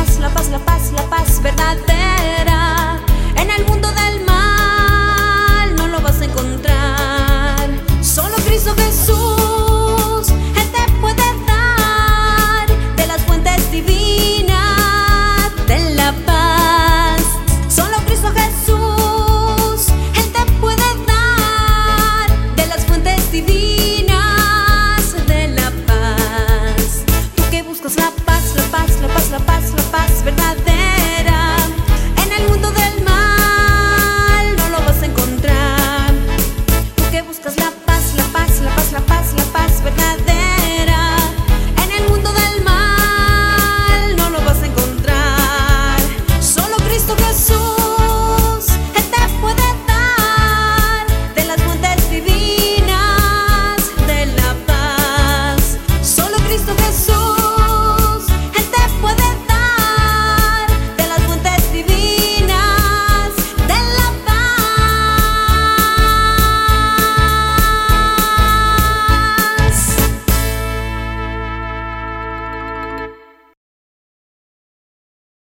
paz, la paz, la paz, la paz verdadera. En el mundo del mal no lo vas a encontrar. Solo Cristo Jesús